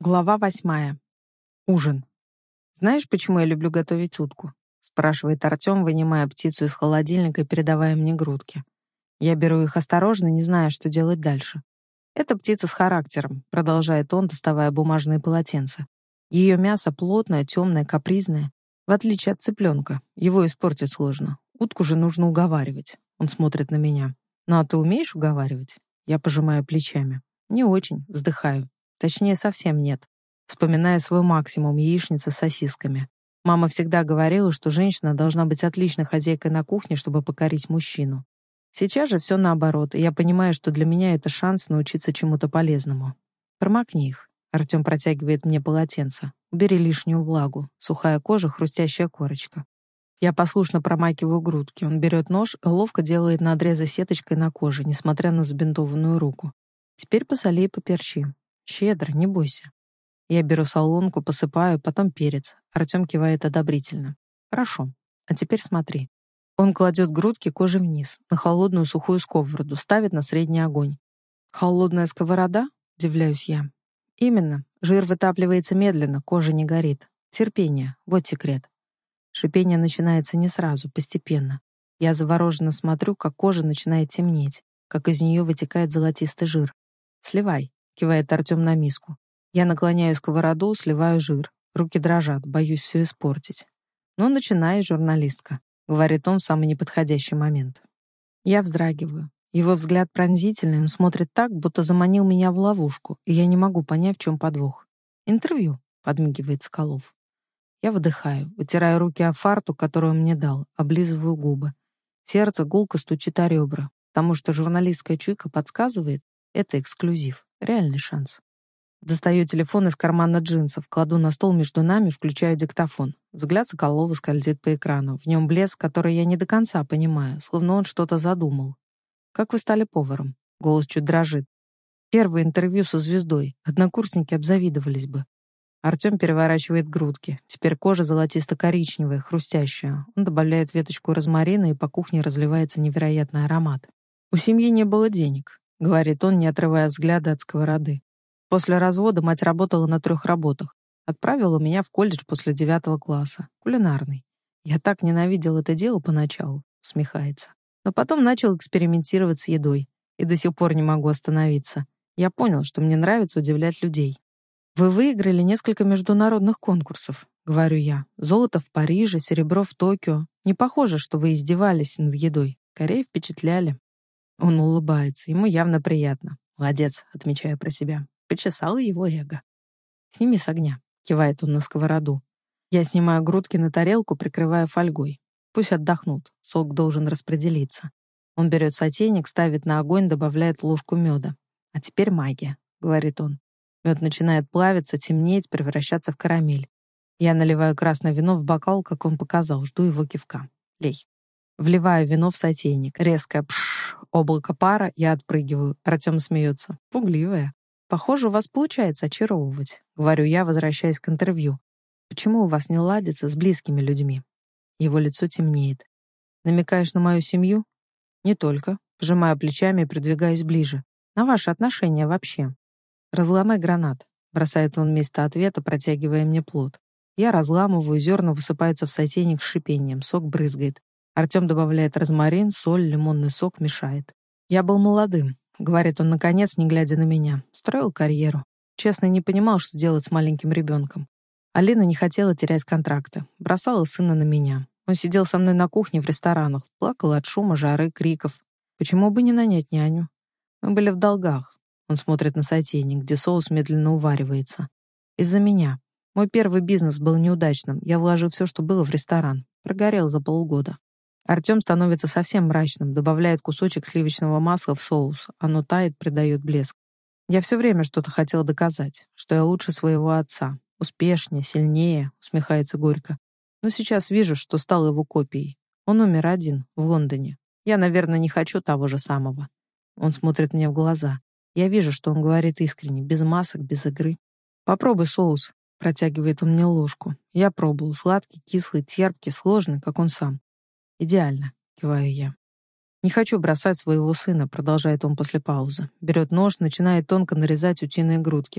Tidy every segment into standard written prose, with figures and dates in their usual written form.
Глава 8. Ужин. «Знаешь, почему я люблю готовить утку?» — спрашивает Артем, вынимая птицу из холодильника и передавая мне грудки. Я беру их осторожно, не зная, что делать дальше. «Это птица с характером», — продолжает он, доставая бумажные полотенца. «Ее мясо плотное, темное, капризное. В отличие от цыпленка, его испортить сложно. Утку же нужно уговаривать». Он смотрит на меня. «Ну а ты умеешь уговаривать?» Я пожимаю плечами. «Не очень», — вздыхаю. Точнее, совсем нет. Вспоминая свой максимум яичницы с сосисками. Мама всегда говорила, что женщина должна быть отличной хозяйкой на кухне, чтобы покорить мужчину. Сейчас же все наоборот, и я понимаю, что для меня это шанс научиться чему-то полезному. Промокни их. Артем протягивает мне полотенце. Убери лишнюю влагу. Сухая кожа, хрустящая корочка. Я послушно промакиваю грудки. Он берет нож и ловко делает надрезы сеточкой на коже, несмотря на забинтованную руку. Теперь посоли и поперчи. Щедро, не бойся. Я беру солонку, посыпаю, потом перец. Артем кивает одобрительно. Хорошо. А теперь смотри. Он кладет грудки кожей вниз, на холодную сухую сковороду, ставит на средний огонь. Холодная сковорода? Удивляюсь я. Именно. Жир вытапливается медленно, кожа не горит. Терпение. Вот секрет. Шипение начинается не сразу, постепенно. Я завороженно смотрю, как кожа начинает темнеть, как из нее вытекает золотистый жир. «Сливай», — кивает Артем на миску. Я наклоняю сковороду, сливаю жир. Руки дрожат, боюсь все испортить. «Ну, начинай, журналистка», — говорит он в самый неподходящий момент. Я вздрагиваю. Его взгляд пронзительный, он смотрит так, будто заманил меня в ловушку, и я не могу понять, в чем подвох. «Интервью», — подмигивает Соколов. Я выдыхаю, вытираю руки о фартук, который он мне дал, облизываю губы. Сердце гулко стучит о ребра, потому что журналистская чуйка подсказывает, это эксклюзив, реальный шанс. Достаю телефон из кармана джинсов, кладу на стол между нами, включаю диктофон. Взгляд Соколова скользит по экрану. В нем блеск, который я не до конца понимаю, словно он что-то задумал. «Как вы стали поваром?» Голос чуть дрожит. «Первое интервью со звездой. Однокурсники обзавидовались бы». Артем переворачивает грудки. Теперь кожа золотисто-коричневая, хрустящая. Он добавляет веточку розмарина, и по кухне разливается невероятный аромат. «У семьи не было денег», — говорит он, не отрывая взгляда от сковороды. «После развода мать работала на 3 работах. Отправила меня в колледж после 9 класса. Кулинарный. Я так ненавидел это дело поначалу», — усмехается. «Но потом начал экспериментировать с едой. И до сих пор не могу остановиться. Я понял, что мне нравится удивлять людей». «Вы выиграли несколько международных конкурсов», — говорю я. «Золото в Париже, серебро в Токио. Не похоже, что вы издевались над едой. Скорее впечатляли». Он улыбается. Ему явно приятно. «Молодец», — отмечаю про себя. Почесал его эго. «Сними с огня», — кивает он на сковороду. Я снимаю грудки на тарелку, прикрывая фольгой. Пусть отдохнут. Сок должен распределиться. Он берет сотейник, ставит на огонь, добавляет ложку меда. «А теперь магия», — говорит он. Мед начинает плавиться, темнеть, превращаться в карамель. Я наливаю красное вино в бокал, как он показал, жду его кивка. «Лей». Вливаю вино в сотейник. Резкое пшш, облако пара, я отпрыгиваю. Артем смеется. Пугливая. «Похоже, у вас получается очаровывать», — говорю я, возвращаясь к интервью. «Почему у вас не ладится с близкими людьми?» Его лицо темнеет. «Намекаешь на мою семью?» «Не только». Пожимаю плечами и придвигаюсь ближе. «На ваши отношения вообще». «Разломай гранат», — бросает он вместо ответа, протягивая мне плод. Я разламываю, зерна высыпаются в сотейник с шипением, сок брызгает. Артем добавляет розмарин, соль, лимонный сок, мешает. «Я был молодым», — говорит он наконец, не глядя на меня. «Строил карьеру. Честно, не понимал, что делать с маленьким ребенком. Алина не хотела терять контракты. Бросала сына на меня. Он сидел со мной на кухне в ресторанах, плакал от шума, жары, криков. Почему бы не нанять няню? Мы были в долгах». Он смотрит на сотейник, где соус медленно уваривается. «Из-за меня. Мой первый бизнес был неудачным. Я вложил все, что было в ресторан. Прогорел за полгода». Артем становится совсем мрачным, добавляет кусочек сливочного масла в соус. Оно тает, придает блеск. «Я все время что-то хотел доказать, что я лучше своего отца. Успешнее, сильнее», — усмехается горько. «Но сейчас вижу, что стал его копией. Он умер один, в Лондоне. Я, наверное, не хочу того же самого». Он смотрит мне в глаза. Я вижу, что он говорит искренне, без масок, без игры. «Попробуй соус», — протягивает он мне ложку. Я пробую. Сладкий, кислый, терпкий, сложный, как он сам. «Идеально», — киваю я. «Не хочу бросать своего сына», — продолжает он после паузы. Берет нож, начинает тонко нарезать утиные грудки.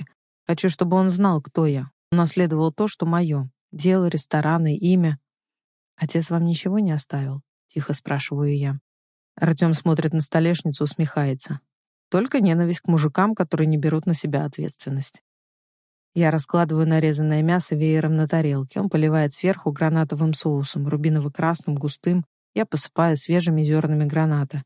Хочу, чтобы он знал, кто я. Унаследовал то, что мое. Дело, рестораны, имя. Отец вам ничего не оставил? Тихо спрашиваю я. Артем смотрит на столешницу, усмехается. Только ненависть к мужикам, которые не берут на себя ответственность. Я раскладываю нарезанное мясо веером на тарелке. Он поливает сверху гранатовым соусом, рубиново-красным, густым. Я посыпаю свежими зернами граната.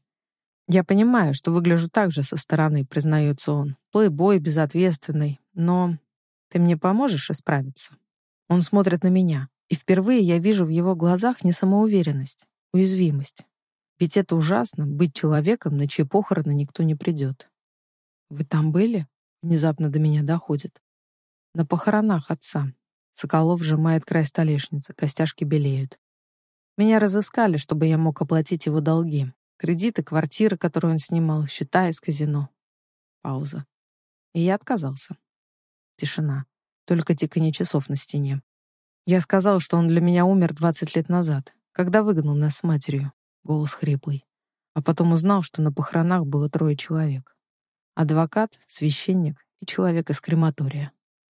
Я понимаю, что выгляжу так же со стороны, признается он. Плейбой, безответственный. Но ты мне поможешь исправиться? Он смотрит на меня, и впервые я вижу в его глазах не самоуверенность, уязвимость. Ведь это ужасно — быть человеком, на чьи похороны никто не придет. «Вы там были?» — внезапно до меня доходит. «На похоронах отца». Соколов сжимает край столешницы, костяшки белеют. Меня разыскали, чтобы я мог оплатить его долги. Кредиты, квартиры, которые он снимал, счета из казино. Пауза. И я отказался. Тишина. Только тиканье часов на стене. Я сказал, что он для меня умер 20 лет назад, когда выгнал нас с матерью. Голос хриплый. А потом узнал, что на похоронах было 3 человек. Адвокат, священник и человек из крематория.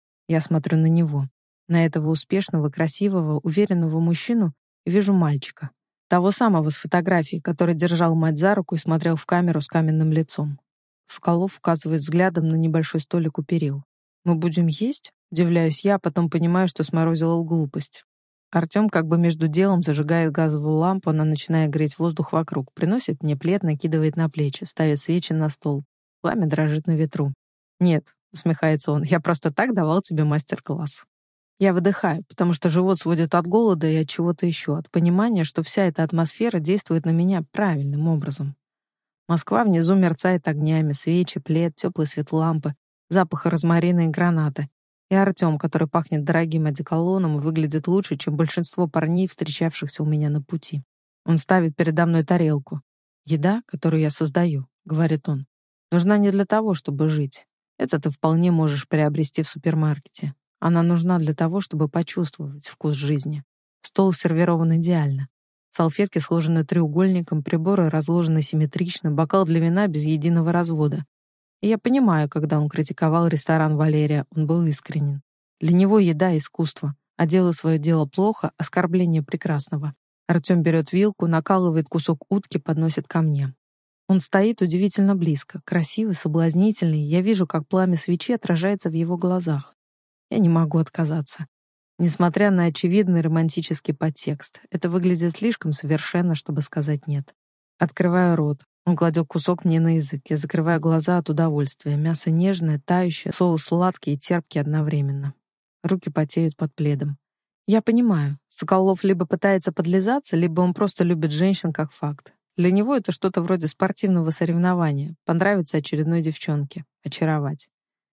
Я смотрю на него, на этого успешного, красивого, уверенного мужчину, и вижу мальчика. Того самого с фотографии, который держал мать за руку и смотрел в камеру с каменным лицом. Соколов указывает взглядом на небольшой столик у перил. «Мы будем есть?» — удивляюсь я, а потом понимаю, что сморозила глупость. Артем как бы между делом зажигает газовую лампу, она начинает греть воздух вокруг, приносит мне плед, накидывает на плечи, ставит свечи на стол. Пламя дрожит на ветру. «Нет», — усмехается он, — «я просто так давал тебе мастер-класс». Я выдыхаю, потому что живот сводит от голода и от чего-то еще, от понимания, что вся эта атмосфера действует на меня правильным образом. Москва внизу мерцает огнями, свечи, плед, теплый свет лампы, запах розмарина и граната. И Артем, который пахнет дорогим одеколоном и выглядит лучше, чем большинство парней, встречавшихся у меня на пути. Он ставит передо мной тарелку. «Еда, которую я создаю», — говорит он, — «нужна не для того, чтобы жить. Это ты вполне можешь приобрести в супермаркете. Она нужна для того, чтобы почувствовать вкус жизни. Стол сервирован идеально. Салфетки сложены треугольником, приборы разложены симметрично, бокал для вина без единого развода. И я понимаю, когда он критиковал ресторан «Валерия», он был искренен. Для него еда — искусство, а дело свое дело плохо — оскорбление прекрасного. Артем берет вилку, накалывает кусок утки, подносит ко мне. Он стоит удивительно близко, красивый, соблазнительный. Я вижу, как пламя свечи отражается в его глазах. Я не могу отказаться. Несмотря на очевидный романтический подтекст, это выглядит слишком совершенно, чтобы сказать «нет». Открываю рот. Он кладет кусок мне на язык. Я закрываю глаза от удовольствия. Мясо нежное, тающее, соус сладкий и терпкий одновременно. Руки потеют под пледом. Я понимаю, Соколов либо пытается подлизаться, либо он просто любит женщин как факт. Для него это что-то вроде спортивного соревнования. Понравиться очередной девчонке. Очаровать.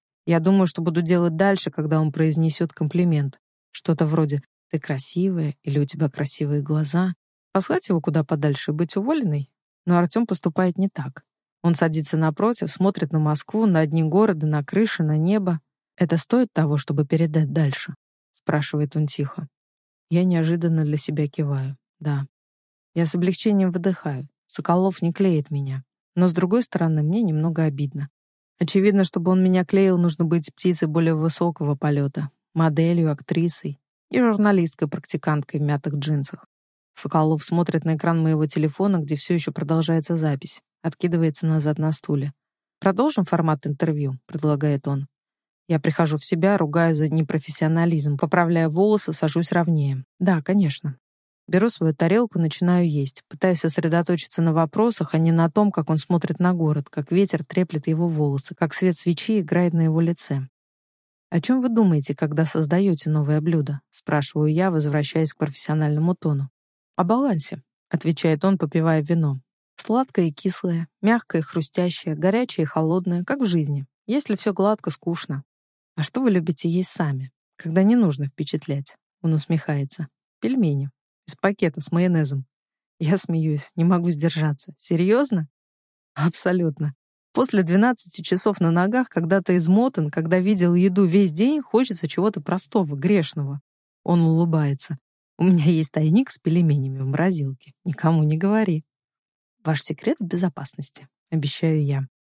Я думаю, что буду делать дальше, когда он произнесет комплимент. Что-то вроде «ты красивая» или «у тебя красивые глаза». Послать его куда подальше и быть уволенной? Но Артем поступает не так. Он садится напротив, смотрит на Москву, на одни города, на крыши, на небо. «Это стоит того, чтобы передать дальше?» — спрашивает он тихо. Я неожиданно для себя киваю. Да. Я с облегчением выдыхаю. Соколов не клеит меня. Но, с другой стороны, мне немного обидно. Очевидно, чтобы он меня клеил, нужно быть птицей более высокого полета, моделью, актрисой и журналисткой-практиканткой в мятых джинсах. Соколов смотрит на экран моего телефона, где все еще продолжается запись, откидывается назад на стуле. «Продолжим формат интервью», — предлагает он. Я прихожу в себя, ругаю за непрофессионализм, поправляю волосы, сажусь ровнее. «Да, конечно». Беру свою тарелку, начинаю есть. Пытаюсь сосредоточиться на вопросах, а не на том, как он смотрит на город, как ветер треплет его волосы, как свет свечи играет на его лице. «О чем вы думаете, когда создаете новое блюдо?» — спрашиваю я, возвращаясь к профессиональному тону. «О балансе», — отвечает он, попивая вино. «Сладкое и кислое, мягкое и хрустящее, горячее и холодное, как в жизни. Если все гладко, скучно. А что вы любите есть сами, когда не нужно впечатлять?» Он усмехается. «Пельмени. Из пакета с майонезом». Я смеюсь, не могу сдержаться. Серьезно? Абсолютно. После 12 часов на ногах, когда ты измотан, когда видел еду весь день, хочется чего-то простого, грешного. Он улыбается. У меня есть тайник с пельменями в морозилке. Никому не говори. Ваш секрет в безопасности, обещаю я.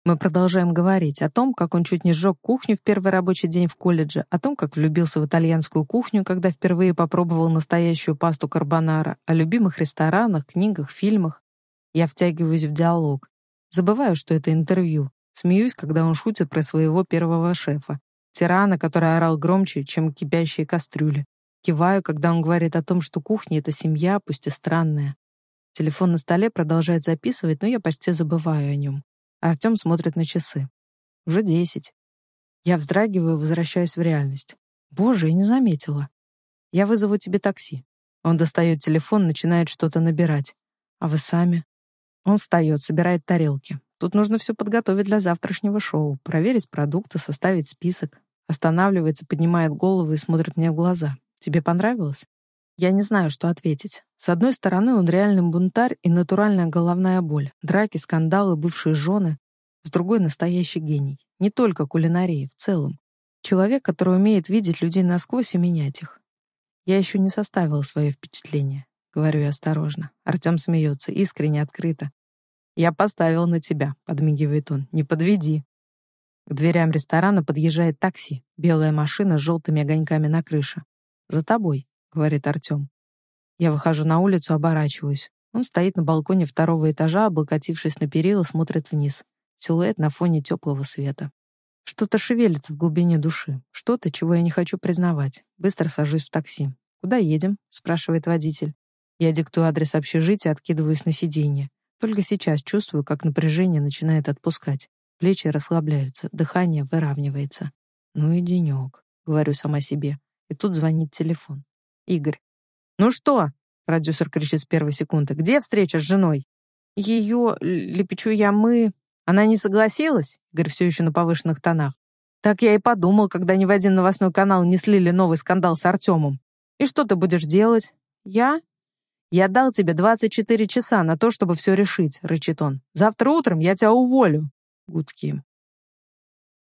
Мы продолжаем говорить о том, как он чуть не сжег кухню в первый рабочий день в колледже, о том, как влюбился в итальянскую кухню, когда впервые попробовал настоящую пасту карбонара, о любимых ресторанах, книгах, фильмах. Я втягиваюсь в диалог. Забываю, что это интервью. Смеюсь, когда он шутит про своего первого шефа. Тирана, который орал громче, чем кипящие кастрюли. Киваю, когда он говорит о том, что кухня — это семья, пусть и странная. Телефон на столе продолжает записывать, но я почти забываю о нем. Артем смотрит на часы. Уже 10. Я вздрагиваю и возвращаюсь в реальность. Боже, я не заметила. Я вызову тебе такси. Он достает телефон, начинает что-то набирать. А вы сами? Он встает, собирает тарелки. Тут нужно все подготовить для завтрашнего шоу, проверить продукты, составить список. Останавливается, поднимает голову и смотрит мне в глаза. Тебе понравилось? Я не знаю, что ответить. С одной стороны, он реальный бунтарь и натуральная головная боль. Драки, скандалы, бывшие жены. С другой — настоящий гений. Не только кулинарии, в целом. Человек, который умеет видеть людей насквозь и менять их. Я еще не составила свое впечатление. Говорю я осторожно. Артем смеется, искренне, открыто. «Я поставил на тебя», — подмигивает он. «Не подведи». К дверям ресторана подъезжает такси. Белая машина с желтыми огоньками на крыше. «За тобой», — говорит Артем. Я выхожу на улицу, оборачиваюсь. Он стоит на балконе второго этажа, облокотившись на перила, смотрит вниз. Силуэт на фоне теплого света. Что-то шевелится в глубине души. Что-то, чего я не хочу признавать. Быстро сажусь в такси. «Куда едем?» — спрашивает водитель. Я диктую адрес общежития, откидываюсь на сиденье. Только сейчас чувствую, как напряжение начинает отпускать. Плечи расслабляются, дыхание выравнивается. «Ну и денек», — говорю сама себе. И тут звонит телефон. Игорь. «Ну что?» — продюсер кричит с первой секунды. «Где встреча с женой?» «Ее, лепечу я, мы...» «Она не согласилась?» — Игорь все еще на повышенных тонах. «Так я и подумал, когда ни в один новостной канал не слили новый скандал с Артемом. И что ты будешь делать?» «Я?» «Я дал тебе 24 часа на то, чтобы все решить», — рычит он. «Завтра утром я тебя уволю». Гудки.